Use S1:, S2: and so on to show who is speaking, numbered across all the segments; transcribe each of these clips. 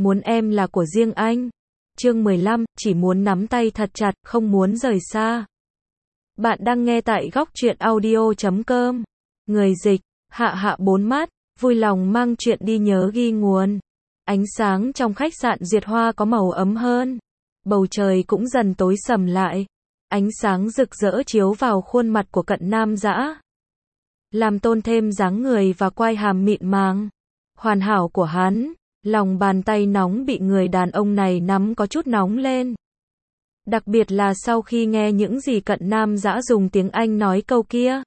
S1: muốn em là của riêng anh. Chương 15, chỉ muốn nắm tay thật chặt, không muốn rời xa. Bạn đang nghe tại góc truyện audio.com. Người dịch, Hạ Hạ bốn mắt, vui lòng mang chuyện đi nhớ ghi nguồn. Ánh sáng trong khách sạn Duyệt Hoa có màu ấm hơn. Bầu trời cũng dần tối sầm lại. Ánh sáng rực rỡ chiếu vào khuôn mặt của Cận Nam Dã, làm tôn thêm dáng người và quai hàm mịn màng hoàn hảo của hắn. Lòng bàn tay nóng bị người đàn ông này nắm có chút nóng lên. Đặc biệt là sau khi nghe những gì Cận Nam Dã dùng tiếng Anh nói câu kia.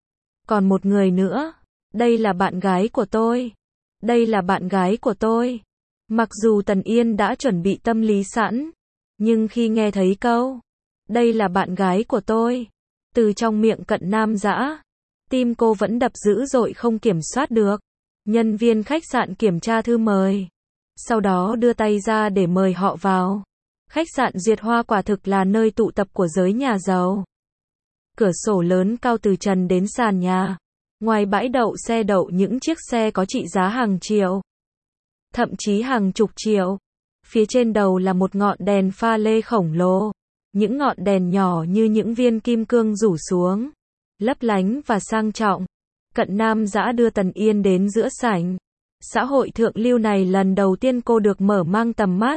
S1: Còn một người nữa, đây là bạn gái của tôi. Đây là bạn gái của tôi. Mặc dù Tần Yên đã chuẩn bị tâm lý sẵn, nhưng khi nghe thấy câu, đây là bạn gái của tôi, từ trong miệng Cận Nam Dã, tim cô vẫn đập dữ dội không kiểm soát được. Nhân viên khách sạn kiểm tra thư mời, sau đó đưa tay ra để mời họ vào. Khách sạn Duyệt Hoa quả thực là nơi tụ tập của giới nhà giàu. Cửa sổ lớn cao từ trần đến sàn nhà. Ngoài bãi đậu xe đậu những chiếc xe có trị giá hàng triệu, thậm chí hàng chục triệu. Phía trên đầu là một ngọn đèn pha lê khổng lồ. Những ngọn đèn nhỏ như những viên kim cương rủ xuống, lấp lánh và sang trọng. Cận Nam Dã đưa Tần Yên đến giữa sảnh. Xã hội thượng lưu này lần đầu tiên cô được mở mang tầm mắt.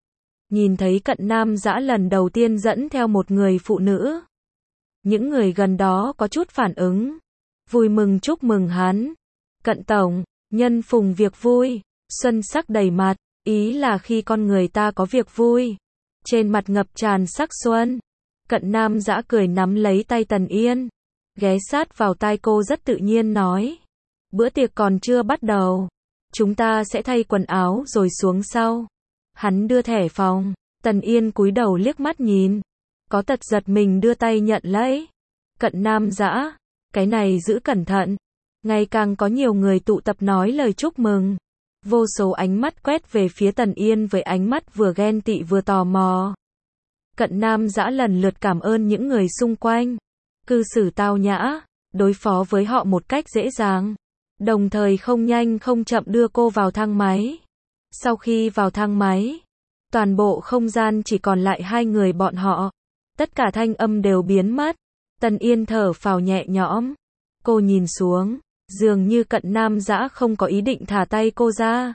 S1: Nhìn thấy Cận Nam Dã lần đầu tiên dẫn theo một người phụ nữ. Những người gần đó có chút phản ứng, vui mừng chúc mừng hắn. Cận tổng, nhân phùng việc vui, xuân sắc đầy mặt. Ý là khi con người ta có việc vui, trên mặt ngập tràn sắc xuân. Cận Nam Dã cười nắm lấy tay Tần Yên, ghé sát vào tai cô rất tự nhiên nói. Bữa tiệc còn chưa bắt đầu, chúng ta sẽ thay quần áo rồi xuống sau. Hắn đưa thẻ phòng, Tần Yên cúi đầu liếc mắt nhìn, có tật giật mình đưa tay nhận lấy. Cận Nam Dã, cái này giữ cẩn thận. Ngày càng có nhiều người tụ tập nói lời chúc mừng. Vô số ánh mắt quét về phía Tần Yên với ánh mắt vừa ghen tị vừa tò mò. Cận Nam Dã lần lượt cảm ơn những người xung quanh, cư xử tao nhã, đối phó với họ một cách dễ dàng, đồng thời không nhanh không chậm đưa cô vào thang máy. Sau khi vào thang máy, toàn bộ không gian chỉ còn lại hai người bọn họ. Tất cả thanh âm đều biến mất. Tần Yên thở phào nhẹ nhõm. Cô nhìn xuống, dường như Cận Nam Dã không có ý định thả tay cô ra.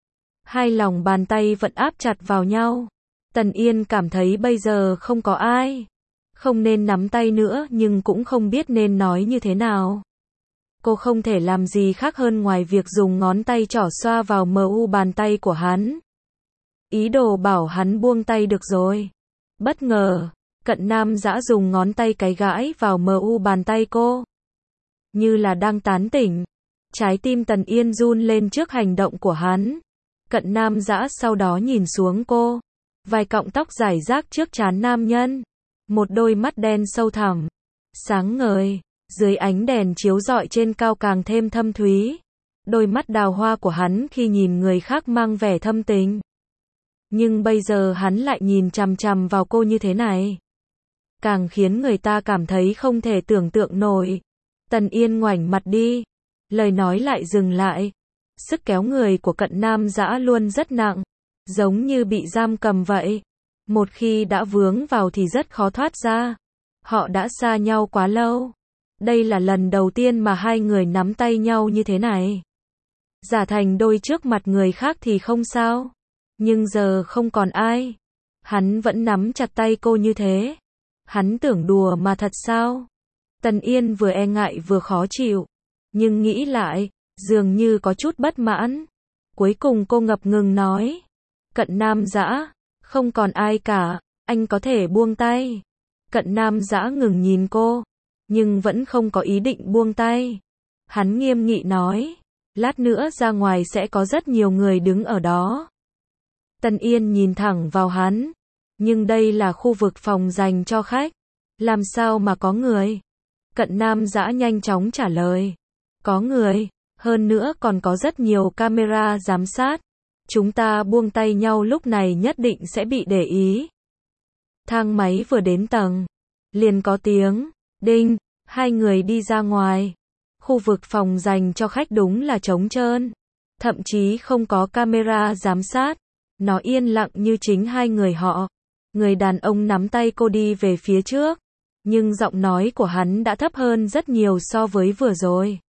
S1: Hai lòng bàn tay vẫn áp chặt vào nhau. Tần Yên cảm thấy bây giờ không có ai, không nên nắm tay nữa nhưng cũng không biết nên nói như thế nào. Cô không thể làm gì khác hơn ngoài việc dùng ngón tay trỏ xoa vào mu bàn tay của hắn. Ý đồ bảo hắn buông tay được rồi. Bất ngờ, Cận Nam Dã dùng ngón tay cái gãi vào mu bàn tay cô, như là đang tán tỉnh. Trái tim Tần Yên run lên trước hành động của hắn. Cận Nam Dã sau đó nhìn xuống cô, vài cọng tóc rải rác trước trán nam nhân, một đôi mắt đen sâu thẳm, sáng ngời, dưới ánh đèn chiếu rọi trên cao càng thêm thâm thúy. Đôi mắt đào hoa của hắn khi nhìn người khác mang vẻ thâm tình, nhưng bây giờ hắn lại nhìn chằm chằm vào cô như thế này, càng khiến người ta cảm thấy không thể tưởng tượng nổi. Tần Yên ngoảnh mặt đi, lời nói lại dừng lại. Sức kéo người của Cận Nam Dã luôn rất nặng, giống như bị giam cầm vậy. Một khi đã vướng vào thì rất khó thoát ra. Họ đã xa nhau quá lâu. Đây là lần đầu tiên mà hai người nắm tay nhau như thế này. Giả thành đôi trước mặt người khác thì không sao, nhưng giờ không còn ai. Hắn vẫn nắm chặt tay cô như thế. Hắn tưởng đùa mà thật sao? Tần Yên vừa e ngại vừa khó chịu, nhưng nghĩ lại, dường như có chút bất mãn. Cuối cùng cô ngập ngừng nói, Cận Nam Dã, không còn ai cả, anh có thể buông tay. Cận Nam Dã ngừng nhìn cô, nhưng vẫn không có ý định buông tay. Hắn nghiêm nghị nói, lát nữa ra ngoài sẽ có rất nhiều người đứng ở đó. Tần Yên nhìn thẳng vào hắn, nhưng đây là khu vực phòng dành cho khách, làm sao mà có người? Cận Nam Dã nhanh chóng trả lời, có người, hơn nữa còn có rất nhiều camera giám sát. Chúng ta buông tay nhau lúc này nhất định sẽ bị để ý. Thang máy vừa đến tầng, liền có tiếng đinh, hai người đi ra ngoài. Khu vực phòng dành cho khách đúng là trống trơn, thậm chí không có camera giám sát. Nó yên lặng như chính hai người họ. Người đàn ông nắm tay cô đi về phía trước, nhưng giọng nói của hắn đã thấp hơn rất nhiều so với vừa rồi.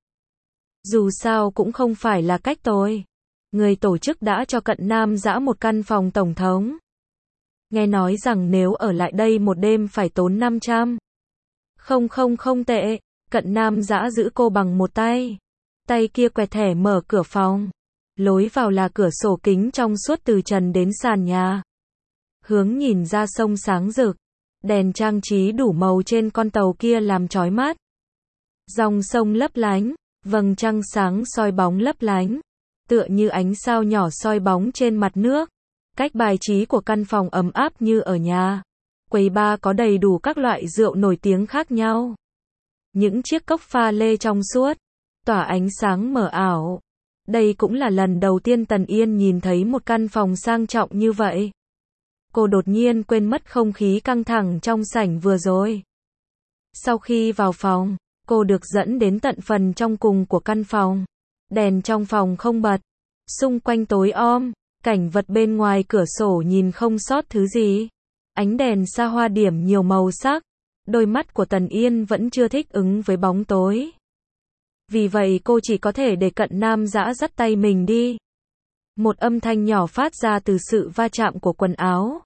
S1: Dù sao cũng không phải là cách tôi. Người tổ chức đã cho Cận Nam Dã một căn phòng tổng thống. Nghe nói rằng nếu ở lại đây một đêm phải tốn 500. Không tệ. Cận Nam Dã giữ cô bằng một tay. Tay kia quẹt thẻ mở cửa phòng. Lối vào là cửa sổ kính trong suốt từ trần đến sàn nhà. Hướng nhìn ra sông sáng rực. Đèn trang trí đủ màu trên con tàu kia làm chói mắt. Dòng sông lấp lánh, vầng trăng sáng soi bóng lấp lánh, tựa như ánh sao nhỏ soi bóng trên mặt nước. Cách bài trí của căn phòng ấm áp như ở nhà. Quầy bar có đầy đủ các loại rượu nổi tiếng khác nhau. Những chiếc cốc pha lê trong suốt, tỏa ánh sáng mờ ảo. Đây cũng là lần đầu tiên Tần Yên nhìn thấy một căn phòng sang trọng như vậy. Cô đột nhiên quên mất không khí căng thẳng trong sảnh vừa rồi. Sau khi vào phòng, cô được dẫn đến tận phần trong cùng của căn phòng. Đèn trong phòng không bật, xung quanh tối om, cảnh vật bên ngoài cửa sổ nhìn không sót thứ gì. Ánh đèn xa hoa điểm nhiều màu sắc, đôi mắt của Tần Yên vẫn chưa thích ứng với bóng tối. Vì vậy cô chỉ có thể để Cận Nam Dã dắt tay mình đi. Một âm thanh nhỏ phát ra từ sự va chạm của quần áo.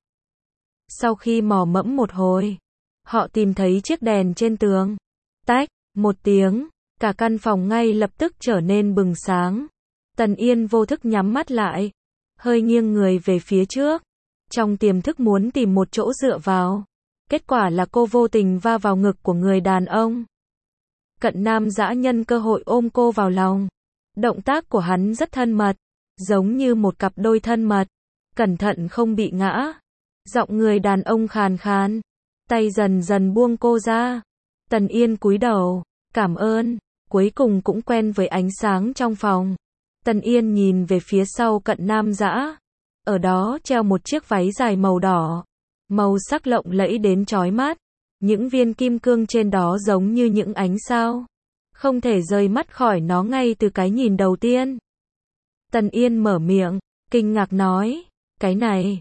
S1: Sau khi mò mẫm một hồi, họ tìm thấy chiếc đèn trên tường. Tách, một tiếng, cả căn phòng ngay lập tức trở nên bừng sáng. Tần Yên vô thức nhắm mắt lại, hơi nghiêng người về phía trước, trong tiềm thức muốn tìm một chỗ dựa vào. Kết quả là cô vô tình va vào ngực của người đàn ông. Cận Nam Dã nhân cơ hội ôm cô vào lòng. Động tác của hắn rất thân mật, giống như một cặp đôi thân mật, cẩn thận không bị ngã. Giọng người đàn ông khàn khàn, tay dần dần buông cô ra. Tần Yên cúi đầu, cảm ơn, cuối cùng cũng quen với ánh sáng trong phòng. Tần Yên nhìn về phía sau Cận Nam Dã. Ở đó treo một chiếc váy dài màu đỏ, màu sắc lộng lẫy đến chói mắt. Những viên kim cương trên đó giống như những ánh sao. Không thể rời mắt khỏi nó ngay từ cái nhìn đầu tiên. Tần Yên mở miệng, kinh ngạc nói, cái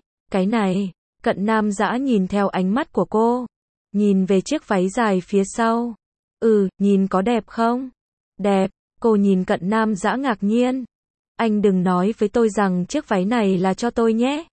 S1: này. Cận Nam Dã nhìn theo ánh mắt của cô, nhìn về chiếc váy dài phía sau. Nhìn có đẹp không? Đẹp, cô nhìn Cận Nam Dã ngạc nhiên. Anh đừng nói với tôi rằng chiếc váy này là cho tôi nhé.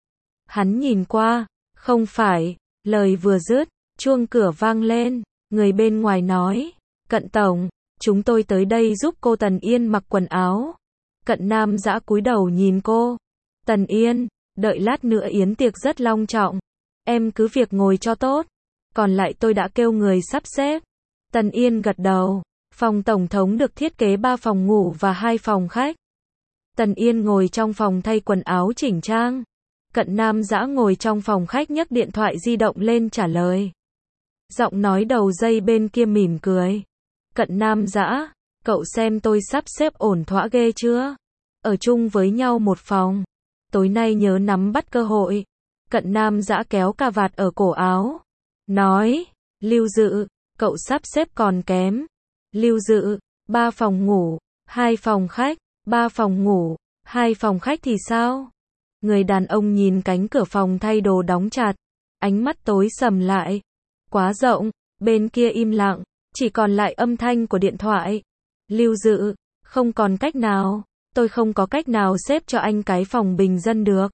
S1: Hắn nhìn qua, không phải, lời vừa dứt, chuông cửa vang lên, người bên ngoài nói, Cận tổng, chúng tôi tới đây giúp cô. Tần Yên mặc quần áo. Cận Nam Dã cúi đầu nhìn cô. Tần Yên, đợi lát nữa yến tiệc rất long trọng, em cứ việc ngồi cho tốt, còn lại tôi đã kêu người sắp xếp. Tần Yên gật đầu. Phòng tổng thống được thiết kế 3 phòng ngủ và 2 phòng khách. Tần Yên ngồi trong phòng thay quần áo chỉnh trang. Cận Nam Dã ngồi trong phòng khách nhấc điện thoại di động lên trả lời. Giọng nói đầu dây bên kia mỉm cười. Cận Nam Dã, cậu xem tôi sắp xếp ổn thỏa ghê chưa? Ở chung với nhau một phòng. Tối nay nhớ nắm bắt cơ hội. Cận Nam Dã kéo cà vạt ở cổ áo. Nói, Lưu Dự, cậu sắp xếp còn kém. Lưu Dự, 3 phòng ngủ, 2 phòng khách, 3 phòng ngủ, 2 phòng khách thì sao? Người đàn ông nhìn cánh cửa phòng thay đồ đóng chặt. Ánh mắt tối sầm lại. Quá rộng, bên kia im lặng, chỉ còn lại âm thanh của điện thoại. Lưu Dự, không còn cách nào, tôi không có cách nào xếp cho anh cái phòng bình dân được.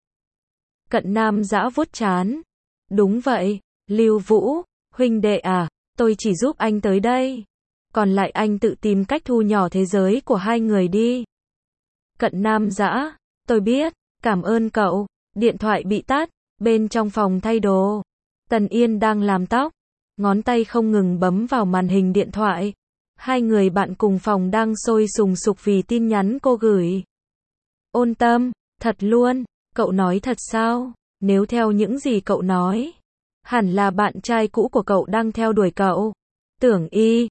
S1: Cận Nam Dã vuốt trán. Đúng vậy, Lưu Vũ, huynh đệ à, tôi chỉ giúp anh tới đây. Còn lại anh tự tìm cách thu nhỏ thế giới của hai người đi. Cận Nam Dã, tôi biết, cảm ơn cậu. Điện thoại bị tắt, bên trong phòng thay đồ. Tần Yên đang làm tóc, ngón tay không ngừng bấm vào màn hình điện thoại. Hai người bạn cùng phòng đang sôi sùng sục vì tin nhắn cô gửi. Ôn Tâm, thật luôn, cậu nói thật sao? Nếu theo những gì cậu nói, hẳn là bạn trai cũ của cậu đang theo đuổi cậu. Tưởng Y,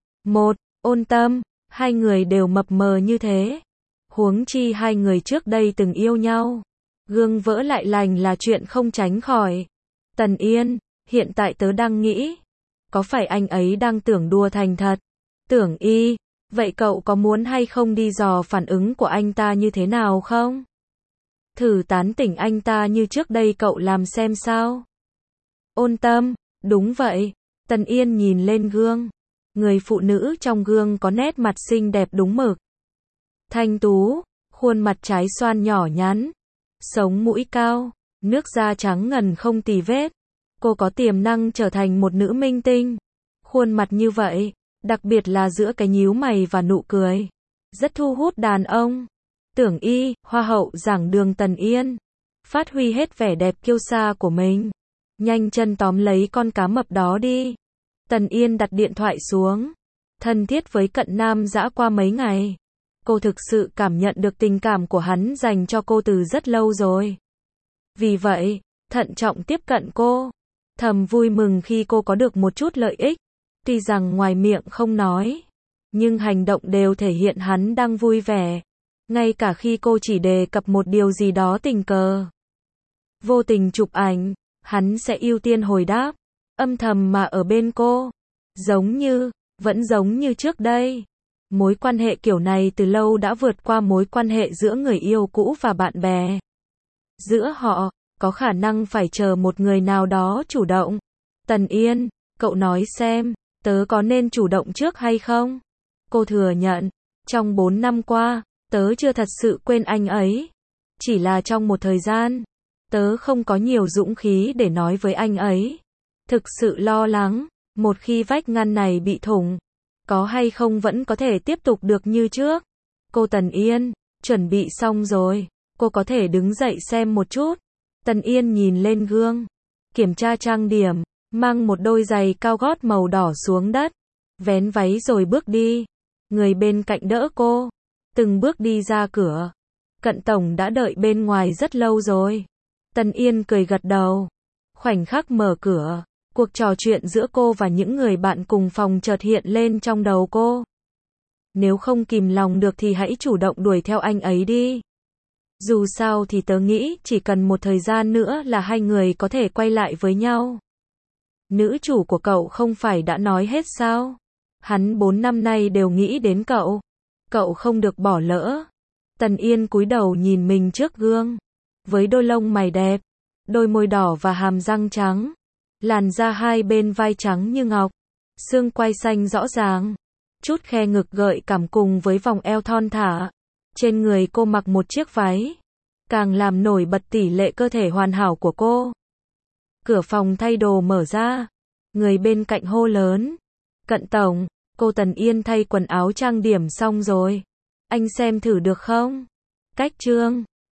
S1: Ôn Tâm, hai người đều mập mờ như thế. Huống chi hai người trước đây từng yêu nhau. Gương vỡ lại lành là chuyện không tránh khỏi. Tần Yên, hiện tại tớ đang nghĩ, có phải anh ấy đang tưởng đùa thành thật? Tưởng Y, vậy cậu có muốn hay không đi dò phản ứng của anh ta như thế nào không? Thử tán tỉnh anh ta như trước đây cậu làm xem sao. Ôn Tâm, đúng vậy. Tần Yên nhìn lên gương. Người phụ nữ trong gương có nét mặt xinh đẹp đúng mực. Thanh tú, khuôn mặt trái xoan nhỏ nhắn, sống mũi cao, nước da trắng ngần không tì vết. Cô có tiềm năng trở thành một nữ minh tinh. Khuôn mặt như vậy, đặc biệt là giữa cái nhíu mày và nụ cười, rất thu hút đàn ông. Tưởng Y, hoa hậu giảng đường Tần Yên, phát huy hết vẻ đẹp kiêu sa của mình. Nhanh chân tóm lấy con cá mập đó đi. Tần Yên đặt điện thoại xuống. Thân thiết với Cận Nam dã qua mấy ngày. Cô thực sự cảm nhận được tình cảm của hắn dành cho cô từ rất lâu rồi. Vì vậy, thận trọng tiếp cận cô. Thầm vui mừng khi cô có được một chút lợi ích. Tuy rằng ngoài miệng không nói, nhưng hành động đều thể hiện hắn đang vui vẻ. Ngay cả khi cô chỉ đề cập một điều gì đó tình cờ, vô tình chụp ảnh, hắn sẽ ưu tiên hồi đáp, âm thầm mà ở bên cô. Vẫn giống như trước đây. Mối quan hệ kiểu này từ lâu đã vượt qua mối quan hệ giữa người yêu cũ và bạn bè. Giữa họ, có khả năng phải chờ một người nào đó chủ động. Tần Yên, cậu nói xem, tớ có nên chủ động trước hay không? Cô thừa nhận, trong 4 năm qua, tớ chưa thật sự quên anh ấy. Chỉ là trong một thời gian, tớ không có nhiều dũng khí để nói với anh ấy. Thực sự lo lắng, một khi vách ngăn này bị thủng, có hay không vẫn có thể tiếp tục được như trước. Cô Tần Yên, chuẩn bị xong rồi, cô có thể đứng dậy xem một chút. Tần Yên nhìn lên gương, kiểm tra trang điểm, mang một đôi giày cao gót màu đỏ xuống đất, vén váy rồi bước đi. Người bên cạnh đỡ cô, từng bước đi ra cửa. Cận tổng đã đợi bên ngoài rất lâu rồi. Tần Yên cười gật đầu. Khoảnh khắc mở cửa, cuộc trò chuyện giữa cô và những người bạn cùng phòng chợt hiện lên trong đầu cô. Nếu không kìm lòng được thì hãy chủ động đuổi theo anh ấy đi. Dù sao thì tớ nghĩ chỉ cần một thời gian nữa là hai người có thể quay lại với nhau. Nữ chủ của cậu không phải đã nói hết sao? Hắn 4 năm nay đều nghĩ đến cậu. Cậu không được bỏ lỡ. Tần Yên cúi đầu nhìn mình trước gương. Với đôi lông mày đẹp, đôi môi đỏ và hàm răng trắng, làn da hai bên vai trắng như ngọc, xương quai xanh rõ ràng, chút khe ngực gợi cảm cùng với vòng eo thon thả. Trên người cô mặc một chiếc váy, càng làm nổi bật tỷ lệ cơ thể hoàn hảo của cô. Cửa phòng thay đồ mở ra, người bên cạnh hô lớn. Cận tổng, cô Tần Yên thay quần áo trang điểm xong rồi. Anh xem thử được không? Cách chương